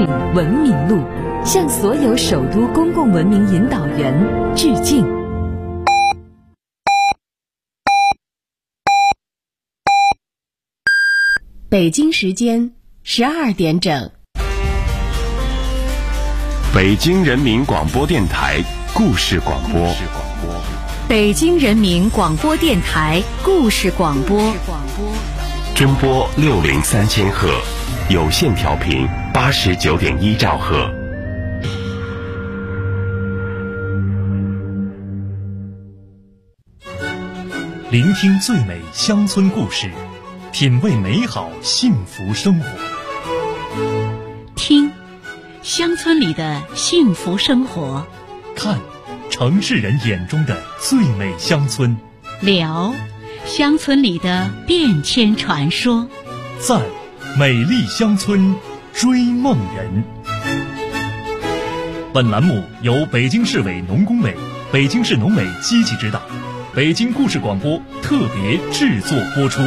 文明路，向所有首都公共文明引导员致敬。 北京时间12点整。 北京人民广播电台故事广播。 北京人民广播电台故事广播。 中波603000赫，有线调频89.1兆赫。 聆听最美乡村故事，品味美好幸福生活。 听乡村里的幸福生活， 看城市人眼中的最美乡村， 聊乡村里的变迁传说， 赞美丽乡村追梦人。本栏目由北京市委农工委、北京市农委积极指导，北京故事广播特别制作播出。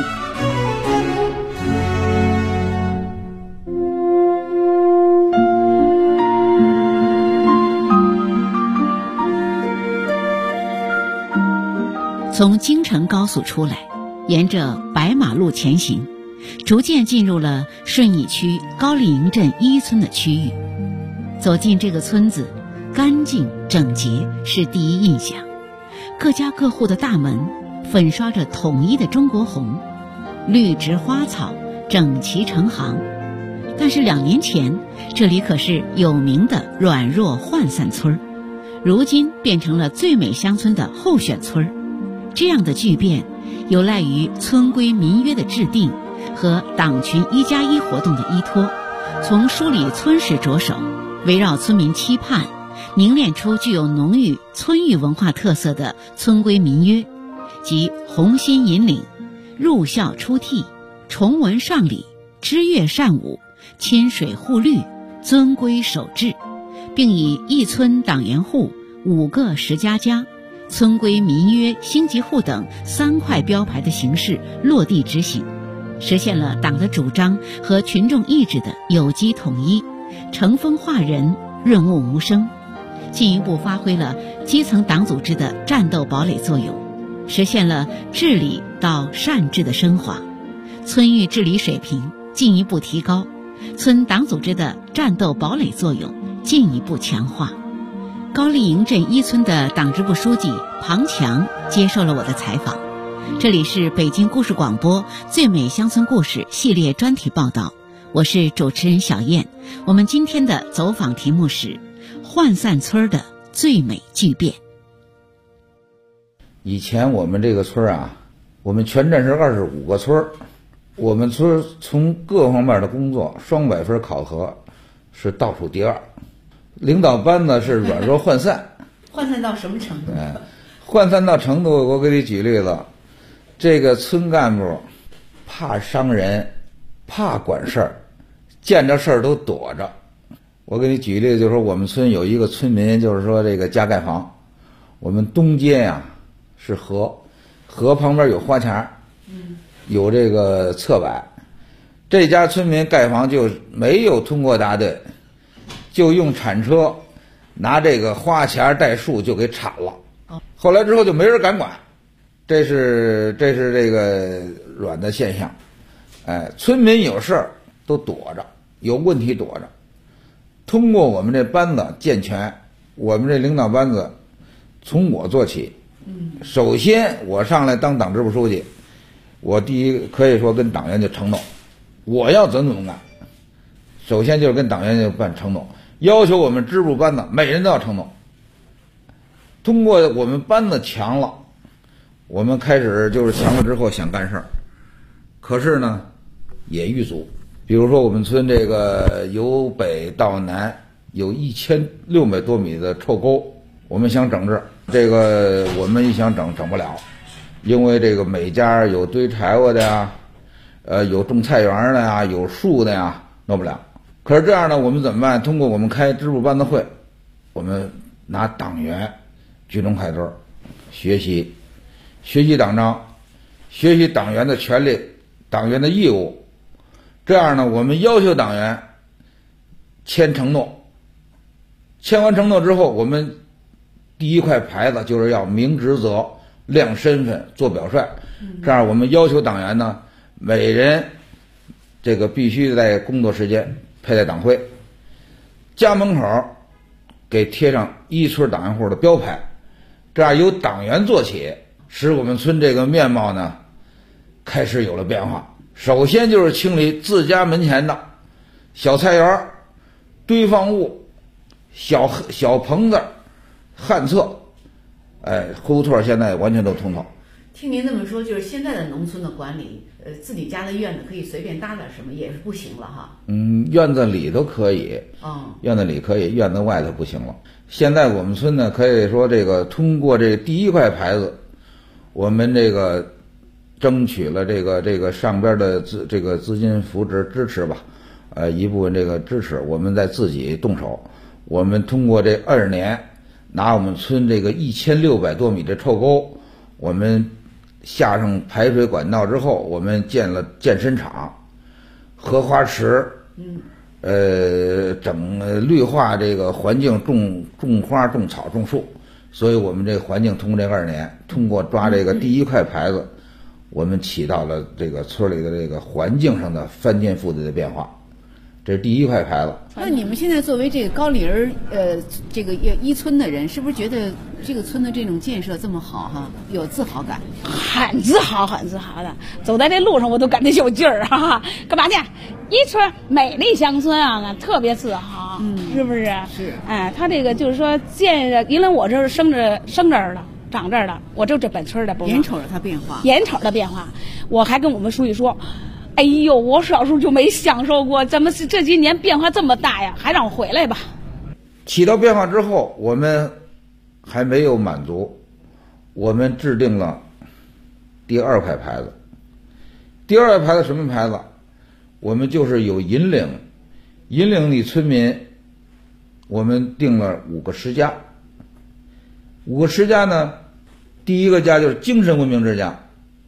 从京承高速出来，沿着白马路前行，逐渐进入了顺义区高丽营镇1村的区域。走进这个村子，干净整洁是第一印象。各家各户的大门粉刷着统一的中国红，绿植花草整齐成行。但是2年前，这里可是有名的软弱涣散村，如今变成了最美乡村的候选村。这样的巨变有赖于村规民约的制定和党群1+1活动的依托，从梳理村史着手，围绕村民期盼，凝练出具有浓郁村域文化特色的村规民约，即红心引领、入校出替、崇文尚礼、知乐善舞、亲水护律、遵规守制，并以1村党员户5个10家家、村规民约星级户等3块标牌的形式落地执行，实现了党的主张和群众意志的有机统一，承风化人，润物无声，进一步发挥了基层党组织的战斗堡垒作用，实现了治理到善治的升华，村域治理水平进一步提高，村党组织的战斗堡垒作用进一步强化。高丽营镇1村的党支部书记庞强接受了我的采访。这里是北京故事广播最美乡村故事系列专题报道，我是主持人小燕。我们今天的走访题目是涣散村的最美巨变。 以前我们这个村啊，我们全镇是25个村，我们村从各方面的工作双百分考核是倒数第2，领导班子是软弱涣散。 涣散到什么程度？ 涣散到程度，我给你举例子，这个村干部怕伤人，怕管事儿，见着事儿都躲着。我给你举例子，就是说我们村有一个村民，就是说这个家盖房，我们东街呀是河，河旁边有花墙，有这个侧柏，这家村民盖房就没有通过大队，就用铲车拿这个花钱带树就给铲了。后来之后就没人敢管，这是这个软的现象。村民有事儿都躲着，有问题躲着。通过我们这班子健全，我们这领导班子从我做起。首先我上来当党支部书记，我第一可以说跟党员就承诺，我要怎么干。首先就是跟党员就办承诺，要求我们支部班子每人都要承诺。通过我们班子强了，我们开始就是强了之后想干事儿，可是呢也遇阻。比如说我们村这个由北到南有1600多米的臭沟，我们想整治，这个我们一想整不了，因为这个每家有堆柴火的呀，有种菜园的呀，有树的呀，弄不了。可是这样呢，我们怎么办？通过我们开支部班子会，我们拿党员聚中开堆，学习党章，学习党员的权利、党员的义务。这样呢，我们要求党员签承诺，签完承诺之后，我们第一块牌子就是要明职责、亮身份、做表率。这样我们要求党员呢，每人这个必须在工作时间佩戴党徽，家门口给贴上一村党员户的标牌，这样由党员做起，使我们村这个面貌呢开始有了变化。首先就是清理自家门前的小菜园、堆放物、小棚子、旱厕，胡同现在完全都通透。 听您这么说，就是现在的农村的管理，自己家的院子可以随便搭点什么，也是不行了哈。 院子里头可以，院子里可以，院子外头不行了。现在我们村呢，可以说这个通过这第一块牌子，我们这个争取了这个上边的资金扶持支持吧，一部分这个支持，我们再自己动手。我们通过这20年，拿我们村这个1600多米的臭沟，我们下上排水管道之后，我们建了健身场、荷花池，整绿化这个环境，种花、种草、种树。所以我们这个环境通过这20年，通过抓这个第一块牌子，我们起到了这个村里的这个环境上的翻天覆地的变化。这是第一块牌子。 那你们现在作为这个高陵这个一村的人，是不是觉得这个村的这种建设这么好哈，有自豪感？ 很自豪，很自豪的。走在这路上，我都感觉有劲儿哈。干嘛去？一村美丽乡村啊，特别自豪，是不是？ 是。 他这个就是说建着，因为我这是生这儿的，长这儿的，我就这本村的。 眼瞅着它变化， 眼瞅着变化，我还跟我们书记说。哎呦，我小时候就没享受过，怎么这几年变化这么大呀？还让我回来吧。 起到变化之后，我们还没有满足，我们制定了第2块牌子。第2块牌子什么牌子？我们就是有引领的村民，我们定了5个10家。5个10家呢，第一个家就是精神文明之家。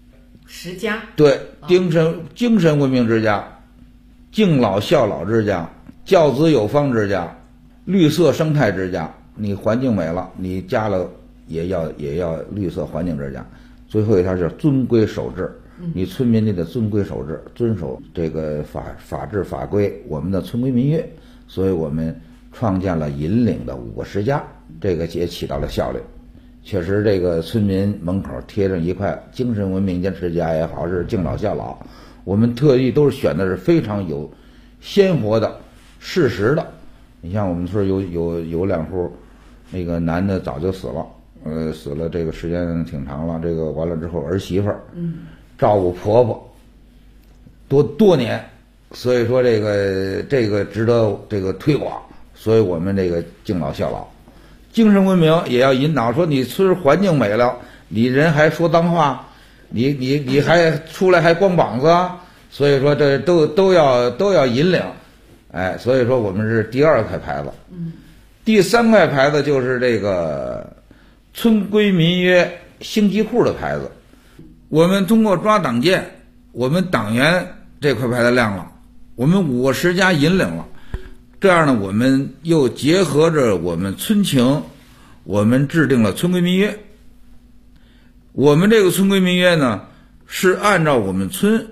10家， 对，精神文明之家，敬老孝老之家，教子有方之家，绿色生态之家。你环境美了，你家了也要绿色环境之家。最后一条是遵规守制，你村民得遵规守制，遵守这个法制法规，我们的村规民约。所以我们创建了引领的5个10家，这个也起到了效率。确实，这个村民门口贴上一块精神文明之家也好，是敬老孝老，我们特意都是选的是非常有鲜活的、事实的。你像我们村有2户，那个男的早就死了，死了这个时间挺长了。这个完了之后，儿媳妇照顾婆婆多年，所以说这个值得这个推广。所以我们这个敬老孝老。精神文明也要引导，说你村环境美了，你人还说脏话，你还出来还光膀子啊，所以说这都要引领，所以说我们是第2块牌子。第3块牌子就是这个村规民约星级户的牌子。我们通过抓党建，我们党员这块牌子亮了，我们5个10家引领了。这样呢，我们又结合着我们村情，我们制定了村规民约。我们这个村规民约呢，是按照我们村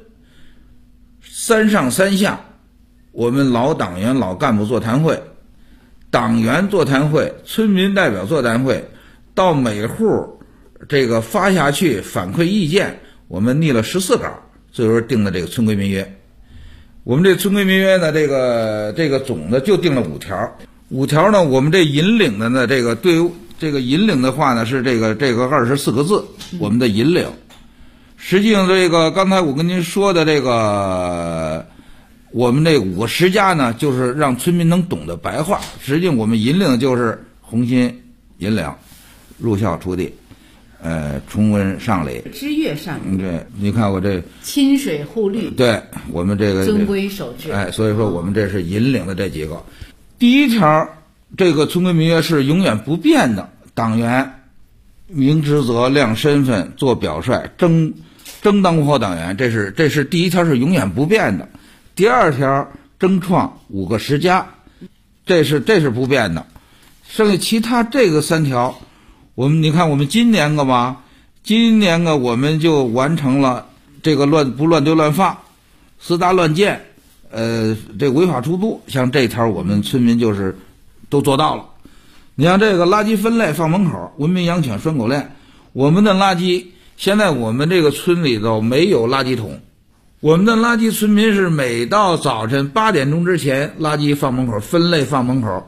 3上3下，我们老党员、老干部座谈会，党员座谈会，村民代表座谈会，到每户这个发下去反馈意见，我们拟了14稿，最后定的这个村规民约。我们这村规民约呢，这个总的就定了5条。5条呢，我们这引领的呢，这个对于这个引领的话呢，是这个24个字，我们的引领。实际上，这个刚才我跟您说的这个，我们这5个10家呢，就是让村民能懂得白话。实际上，我们引领就是红心引领，入孝出地，崇文尚礼， 知乐善舞。 对，你看我这亲水护绿， 对我们这个遵规守制。 所以说我们这是引领的这几个。第1条，这个村规民约是永远不变的，党员明职责、亮身份、做表率、争当过党员，这是第1条是永远不变的。第2条，争创5个10家。 这是不变的。剩下其他这个3条，你看我们今年个我们就完成了这个不乱丢乱放、私搭乱建，这违法出租，像这条我们村民就是都做到了。你像这个垃圾分类放门口，文明养犬拴狗链，我们的垃圾现在我们这个村里头没有垃圾桶，我们的垃圾村民是每到早晨8点钟之前，垃圾放门口，分类放门口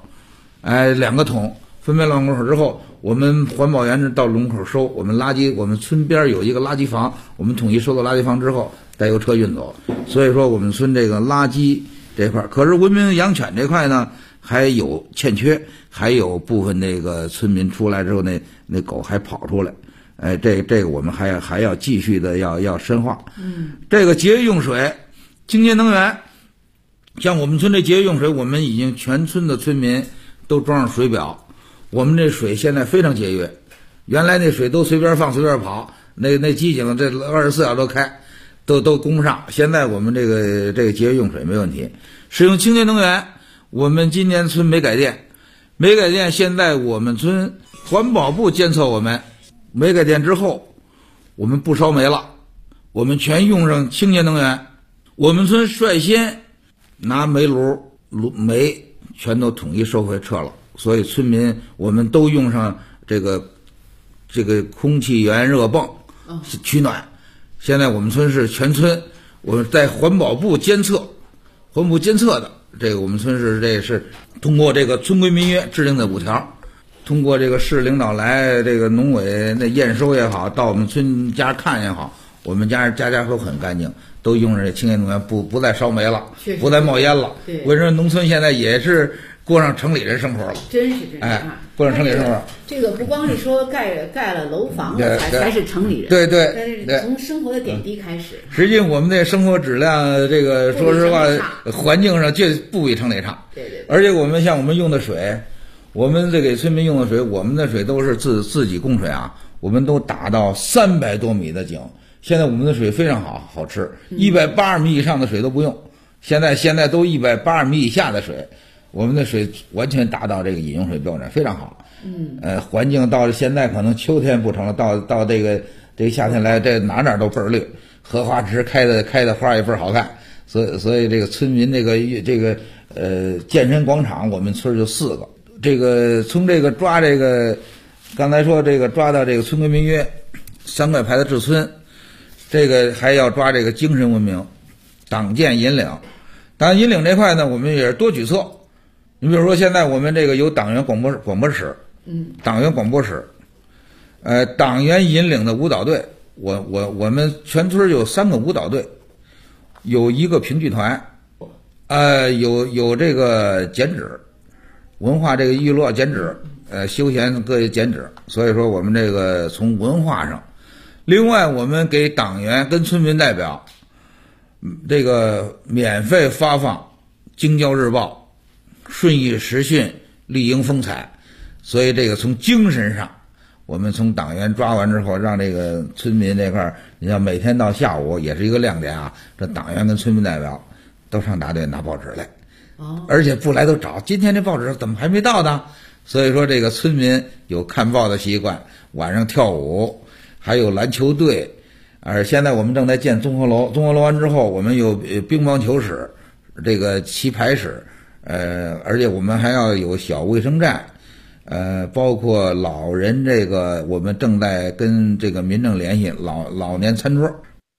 ，2个桶分别放门口之后，我们环保员到门口收。我们垃圾，我们村边有一个垃圾房，我们统一收到垃圾房之后，再由车运走。所以说我们村这个垃圾这块，可是文明养犬这块呢还有欠缺，还有部分那个村民出来之后，那狗还跑出来。这个我们还要继续的要深化。这个节约用水、清洁能源，像我们村这节约用水，我们已经全村的村民都装上水表。我们这水现在非常节约，原来那水都随便放随便跑，那机井这24小时都开，都供不上。现在我们这个节约用水没问题。使用清洁能源，我们今年村没改电，现在我们村环保部监测我们没改电之后，我们不烧煤了，我们全用上清洁能源。我们村率先拿煤煤全都统一收回撤了，所以村民我们都用上这个空气源热泵取暖。现在我们村是全村，我们在环保部监测的，这个我们村是通过这个村规民约制定的5条，通过这个市领导来这个农委那验收也好，到我们村家看也好，我们家都很干净，都用上这清洁能源，不再烧煤了，不再冒烟了。为什么农村现在也是过上城里人生活了？ 真是过上城里生活。 这个不光是说盖了楼房才是城里人， 对， 从生活的点滴开始。 实际我们的生活质量，这个说实话，环境上就不比城里差。 对。 而且我们用的水，我们这给村民用的水，我们的水都是自己供水啊，我们都打到300多米的井。现在我们的水非常好吃，180米以上的水都不用，现在都180米以下的水，我们的水完全达到这个饮用水标准，非常好。环境到了现在可能秋天不成了，到这个夏天来，这哪都倍儿绿，荷花池开的花也倍儿好看。所以这个村民这个健身广场，我们村就4个。这个从这个抓这个，刚才说这个抓到这个村规民约，3块牌的治村。这个还要抓这个精神文明，党建引领。当然引领这块呢，我们也是多举措。你比如说现在我们这个有党员广播室，党员广播室，党员引领的舞蹈队，我们全村有3个舞蹈队，有1个评剧团，有这个剪纸，文化这个娱乐剪纸，休闲各剪纸。所以说我们这个从文化上。另外我们给党员跟村民代表这个免费发放京郊日报、顺义时讯、丽英风采。所以这个从精神上，我们从党员抓完之后，让这个村民这块，你像每天到下午也是一个亮点啊，这党员跟村民代表都上大队拿报纸来，而且不来都找今天这报纸怎么还没到呢？所以说这个村民有看报的习惯，晚上跳舞，还有篮球队，现在我们正在建综合楼，综合楼完之后，我们有乒乓球室，这个棋牌室，而且我们还要有小卫生站，包括老人这个，我们正在跟这个民政联系老年餐桌。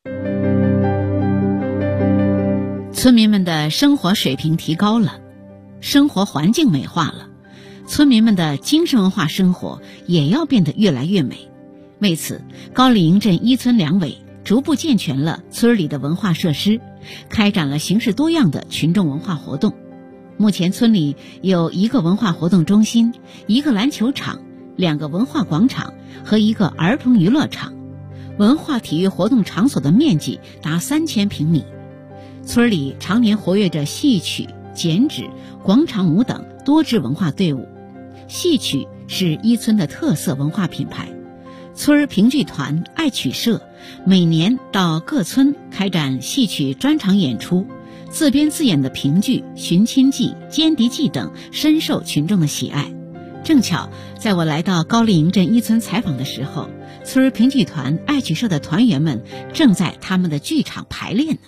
村民们的生活水平提高了，生活环境美化了，村民们的精神文化生活也要变得越来越美。为此，高丽营镇1村2委逐步健全了村里的文化设施，开展了形式多样的群众文化活动。目前村里有1个文化活动中心、1个篮球场、2个文化广场和1个儿童娱乐场，文化体育活动场所的面积达3000平米。村里常年活跃着戏曲、剪纸、广场舞等多支文化队伍。戏曲是1村的特色文化品牌，村评剧团爱曲社每年到各村开展戏曲专场演出， 自编自演的评剧《寻亲记》《歼敌记》等深受群众的喜爱。正巧在我来到高丽营镇一村采访的时候，村评剧团爱曲社的团员们正在他们的剧场排练呢。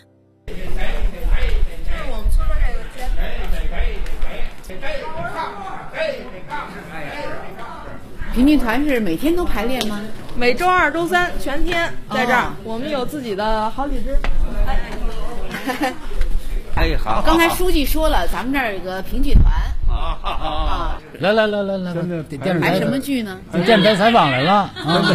评剧团是每天都排练吗？ 每周二、周三全天在这儿，我们有自己的好几支。 哎，好。 刚才书记说了，咱们这儿有个评剧团。 来， 排什么剧呢？ 电台采访来了。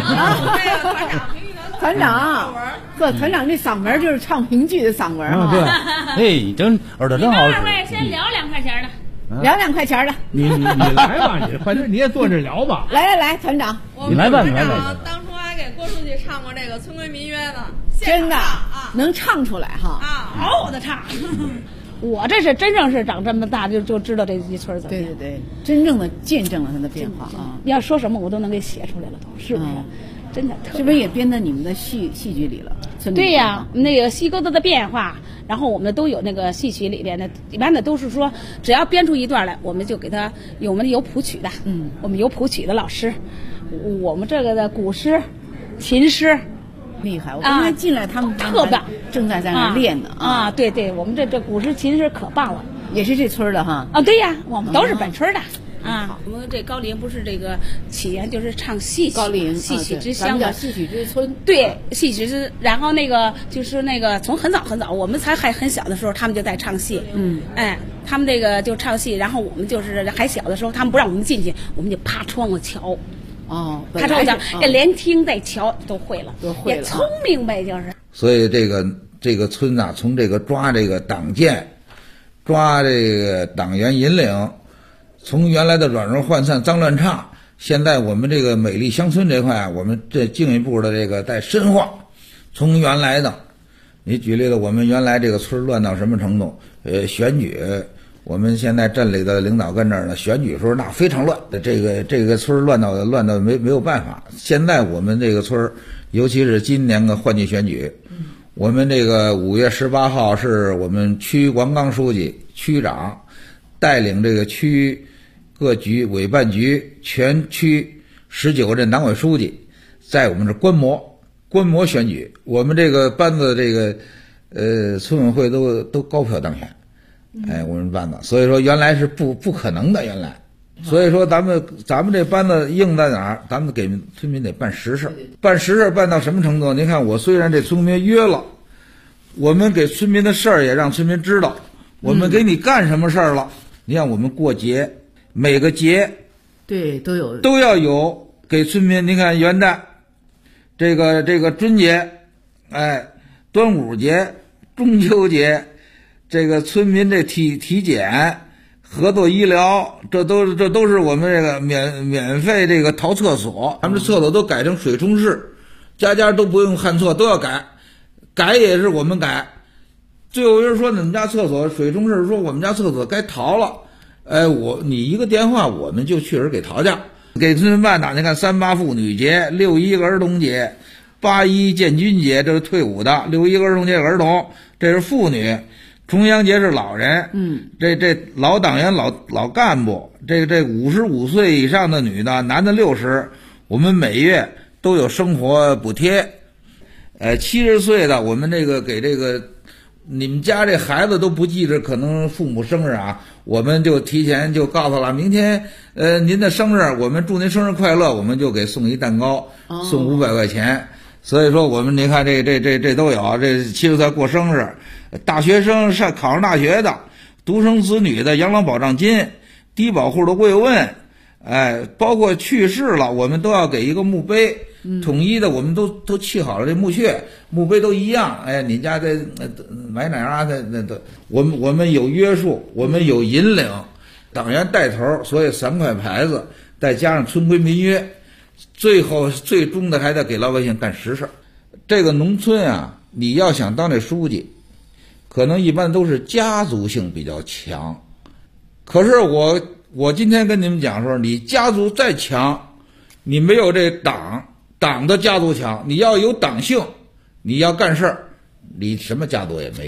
团长，团长这嗓门就是唱评剧的嗓门啊。 对，哎，真耳朵真好使。 二位先聊2块钱的。 聊2块钱的， 你来吧，反正你也坐这聊吧。 来，团长， 你来吧，你来吧。当初还给郭书记唱过这个《村规民约》呢， 真的能唱出来哈嗷的唱。我这是真正是长这么大就知道这一村怎么样。 对，真正的见证了它的变化啊！ 要说什么我都能给写出来了，是不是？真的， 是不是也编到你们的戏剧里了？ 对呀，那个戏沟子的变化，然后我们都有那个戏曲里边的，一般的都是说，只要编出一段来，我们就给他，我们有谱曲的，我们有谱曲的老师，我们这个的古诗、琴诗， 厉害！我刚才进来，他们特棒， 正在那练呢啊！对，我们这古诗、琴诗可棒了， 也是这村的哈。 啊，对呀，我们都是本村的。我们这高丽营不是这个起源就是唱戏曲， 高丽营戏曲之乡的戏曲之村。 对，戏曲之，然后那个就是那个从很早，我们还很小的时候，他们就在唱戏。他们这个就唱戏，然后我们就是还小的时候，他们不让我们进去，我们就趴窗户瞧。趴窗户瞧，连听带瞧都会了，也聪明呗，就是。 所以这个村呐，从这个抓这个党建，抓这个党员引领。从原来的软弱涣散、脏乱差，现在我们这个美丽乡村这块啊，我们这进一步的这个在深化。从原来的，你举例子，我们原来这个村乱到什么程度？选举，我们现在镇里的领导跟这儿呢，选举时候那非常乱，这个村乱到没有办法。现在我们这个村，尤其是今年的换届选举，我们这个5月18号是我们区王刚书记、区长带领这个区各局委办局全区19个镇党委书记在我们这观摩选举，我们这个班子这个村委会都高票当选，我们班子，所以说原来是不可能的，原来，所以说咱们这班子硬在哪儿？咱们给村民得办实事，办实事办到什么程度？您看我虽然这村民约了，我们给村民的事儿也让村民知道，我们给你干什么事儿了？你看我们过节。每个节， 对， 都要有给村民。你看元旦，这个春节，端午节、中秋节，这个村民这体检、合作医疗，这都是我们这个免费这个淘厕所，咱们这厕所都改成水冲式，家家都不用旱厕，都要改也是我们改。最后人说你们家厕所水冲式，说我们家厕所该淘了。你一个电话，我们就去给淘去，给村民办的。你看3·8妇女节、6·1儿童节、8·1建军节，这是退伍的；6·1儿童节儿童，这是妇女；重阳节是老人。这老党员、老干部，这55岁以上的女的，男的60，我们每月都有生活补贴。70岁的，我们这个给这个。你们家这孩子都不记着可能父母生日啊，我们就提前就告诉了，明天您的生日，我们祝您生日快乐，我们就给送一蛋糕，送500块钱。所以说我们您看这都有，这70岁过生日，大学生考上大学的，独生子女的养老保障金，低保户的慰问，包括去世了，我们都要给一个墓碑。统一的，我们都砌好了这墓穴，墓碑都一样。你家在买哪啊？那我们有约束，我们有引领，党员带头，所以3块牌子，再加上村规民约，最终的还得给老百姓干实事。这个农村啊，你要想当这书记，可能一般都是家族性比较强。可是我今天跟你们讲说，你家族再强，你没有这党的家族强，你要有党性，你要干事儿，你什么家族也没有。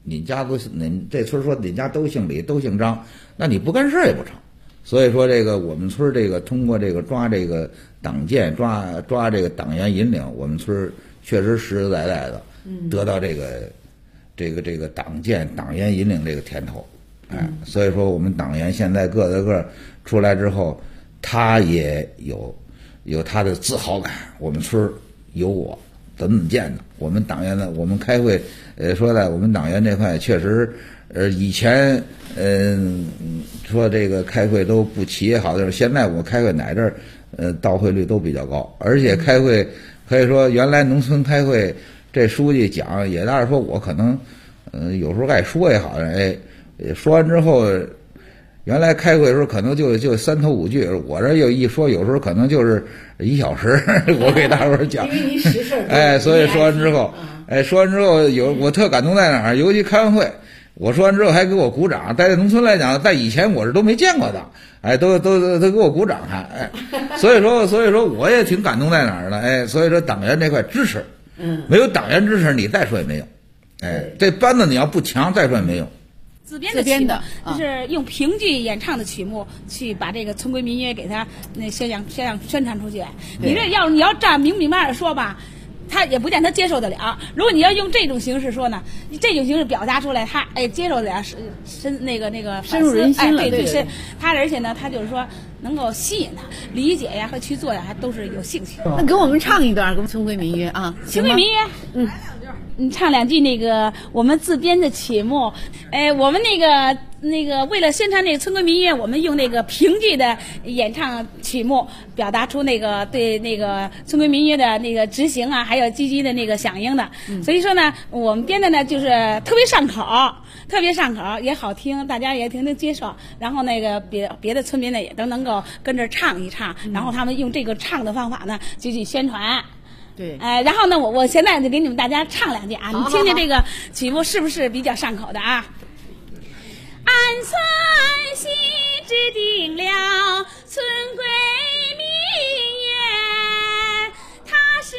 你这村说你家都姓李都姓张，那你不干事也不成。所以说这个我们村这个通过这个抓这个党建抓这个党员引领，我们村确实实实在在的得到这个党建党员引领这个甜头。所以说我们党员现在个出来之后，他也有他的自豪感，我们村有我怎么建的。我们党员呢，我们开会说在我们党员这块确实以前说这个开会都不齐也好，就是现在我开会哪阵到会率都比较高，而且开会可以说原来农村开会这书记讲也当然说我可能有时候爱说也好，说完之后原来开会的时候可能就3头5句，我这又一说有时候可能就是1小时我给大伙儿讲，因为您实事所以说完之后我特感动在哪儿，尤其开完会我说完之后还给我鼓掌，在农村来讲，在以前我是都没见过的，都给我鼓掌还，所以说我也挺感动在哪儿呢，所以说党员这块支持，没有党员支持你再说也没用，这班子你要不强再说也没用。 自编的曲目就是用评剧演唱的曲目去把这个村规民约给他宣传出去。你这你要这样明白的说吧，他也不见他接受得了。如果你要用这种形式说呢，这种形式表达出来，他接受得了，深入人心了，对深。他而且呢，他就是说能够吸引他理解呀和去做呀，还都是有兴趣。 那给我们唱一段《村规民约》啊， 村规民约，你唱2句那个我们自编的曲目，我们那个为了宣传那个村规民约，我们用那个评剧的演唱曲目，表达出那个对那个村规民约的那个执行啊，还有积极的那个响应的。所以说呢，我们编的呢就是特别上口，也好听，大家也挺能接受。然后那个别的村民呢也都能够跟着唱一唱，然后他们用这个唱的方法呢就去宣传。 对， 然后呢，我现在就给你们大家唱2句啊，你听听这个曲目是不是比较上口的啊？俺村新制定了村规民约，它是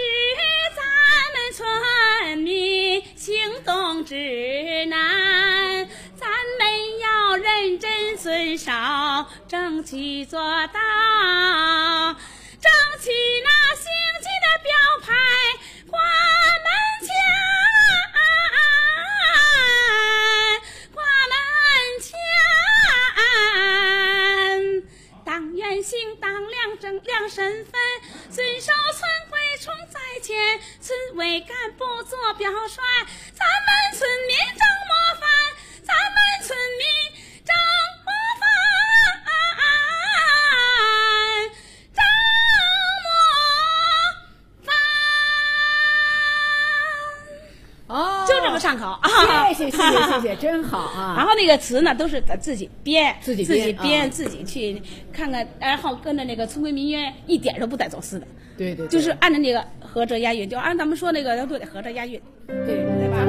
咱们村民行动指南，咱们要认真遵守，争取做到，争取那行进的标牌挂门前，党员行当亮身份，遵守村规冲在前，村委干部做表率，咱们村民争模范，咱们村民争模范，争模范。就这么上口。 谢谢，真好啊！ 然后那个词呢，都是自己编，自己去看看，然后跟着那个村规民约一点都不带走私的。对，就是按照那个合辙押韵，就按咱们说那个都得合辙押韵。对吧？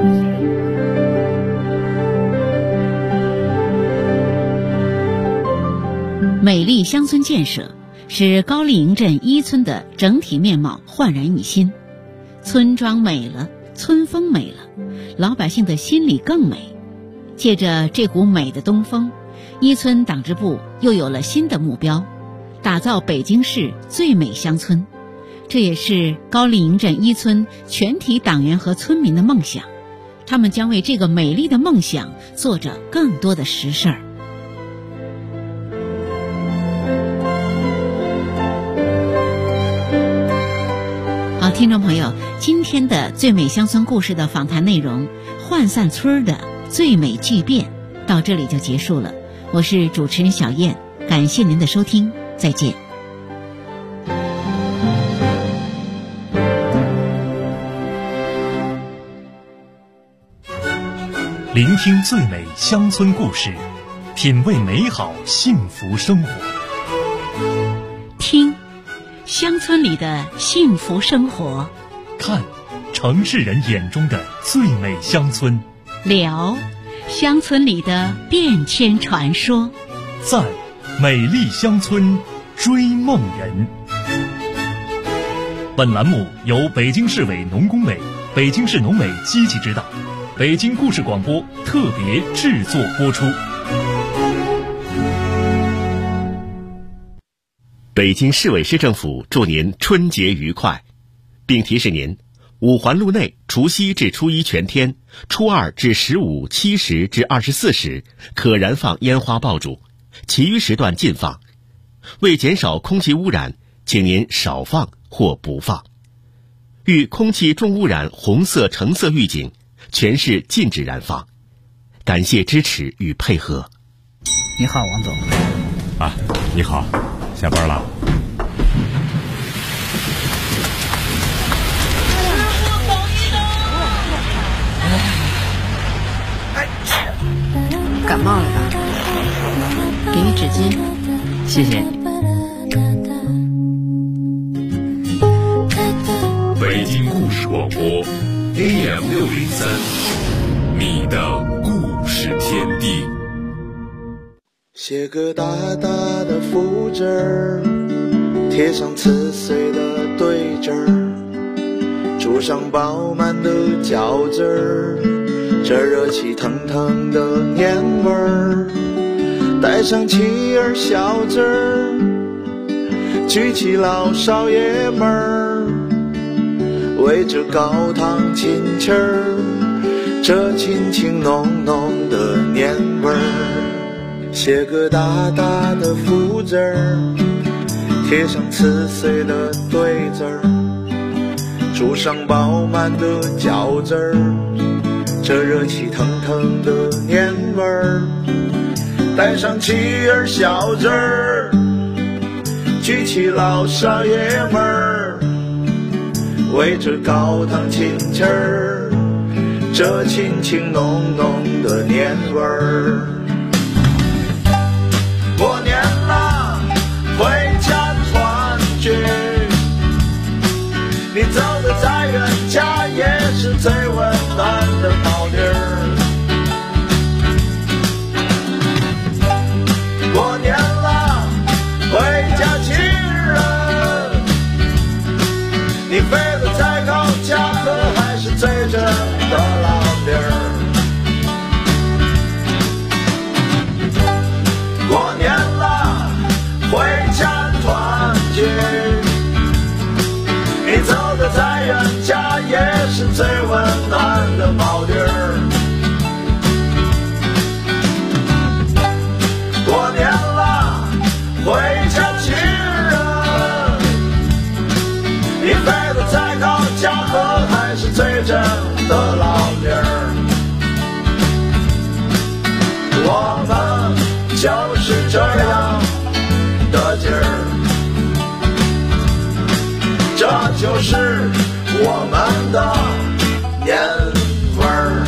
美丽乡村建设使高丽营镇1村的整体面貌焕然一新，村庄美了，村风美了，老百姓的心里更美。借着这股美的东风，1村党支部又有了新的目标，打造北京市最美乡村。这也是高丽营镇1村全体党员和村民的梦想，他们将为这个美丽的梦想做着更多的实事儿。好，听众朋友，今天的最美乡村故事的访谈内容，涣散村的最美巨变，到这里就结束了。我是主持人小燕，感谢您的收听，再见。 聆听最美乡村故事，品味美好幸福生活。 听乡村里的幸福生活， 看城市人眼中的最美乡村， 聊乡村里的变迁传说， 赞美丽乡村追梦人。本栏目由北京市委农工委、北京市农委积极指导， 北京故事广播特别制作播出。 北京市委市政府祝您春节愉快，并提示您，五环路内除夕至初一全天，初二至15、7时至24时可燃放烟花爆竹，其余时段禁放。为减少空气污染，请您少放或不放。遇空气重污染红色、橙色预警，全市禁止燃放。感谢支持与配合。 你好，王总。 啊，你好，下班了。 感冒了吧？给你纸巾， 谢谢。 北京故事广播 AM603，你的故事天地。 写个大大的福字儿，贴上刺碎的对子儿，煮上饱满的饺子儿，这热气腾腾的年味儿，带上妻儿小子儿，举起老少爷们儿，围着高堂亲戚儿，这亲情浓浓的年味儿。写个大大的福字儿，贴上刺碎的对子儿，煮上饱满的饺子儿，这热气腾腾的年味儿，带上妻儿小子儿，举起老少爷们儿，围着高堂亲戚儿，这亲情浓浓的年味儿。过年了，回家团聚，你走得再远，家也是最温暖的宝地儿。过年了，回家亲人，你飞得再高，家河还是最真的老地儿。过年了，回家团聚，你走得再远，家也是最温暖的宝地儿。过年了，回家亲人，你飞得再高，家河还是最真的老地儿。我们就是这样的劲儿，这就是我们的年味儿。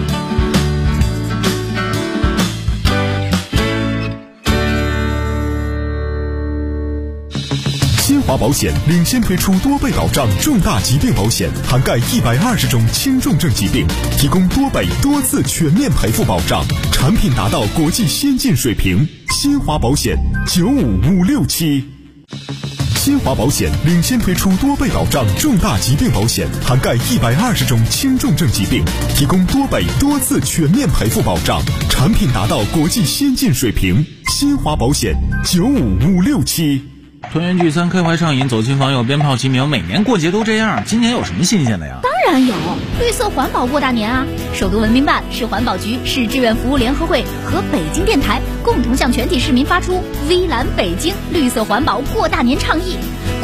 新华保险领先推出多倍保障重大疾病保险，涵盖120种轻重症疾病，提供多倍多次全面赔付保障，产品达到国际先进水平。新华保险95567。新华保险领先推出多倍保障重大疾病保险，涵盖120种轻重症疾病，提供多倍多次全面赔付保障，产品达到国际先进水平。新华保险95567。 团圆聚餐，开怀畅饮，走亲访友，鞭炮齐鸣，每年过节都这样，今年有什么新鲜的呀？ 当然有，绿色环保过大年啊！首都文明办、市环保局、市志愿服务联合会和北京电台共同向全体市民发出“微蓝北京绿色环保过大年”倡议，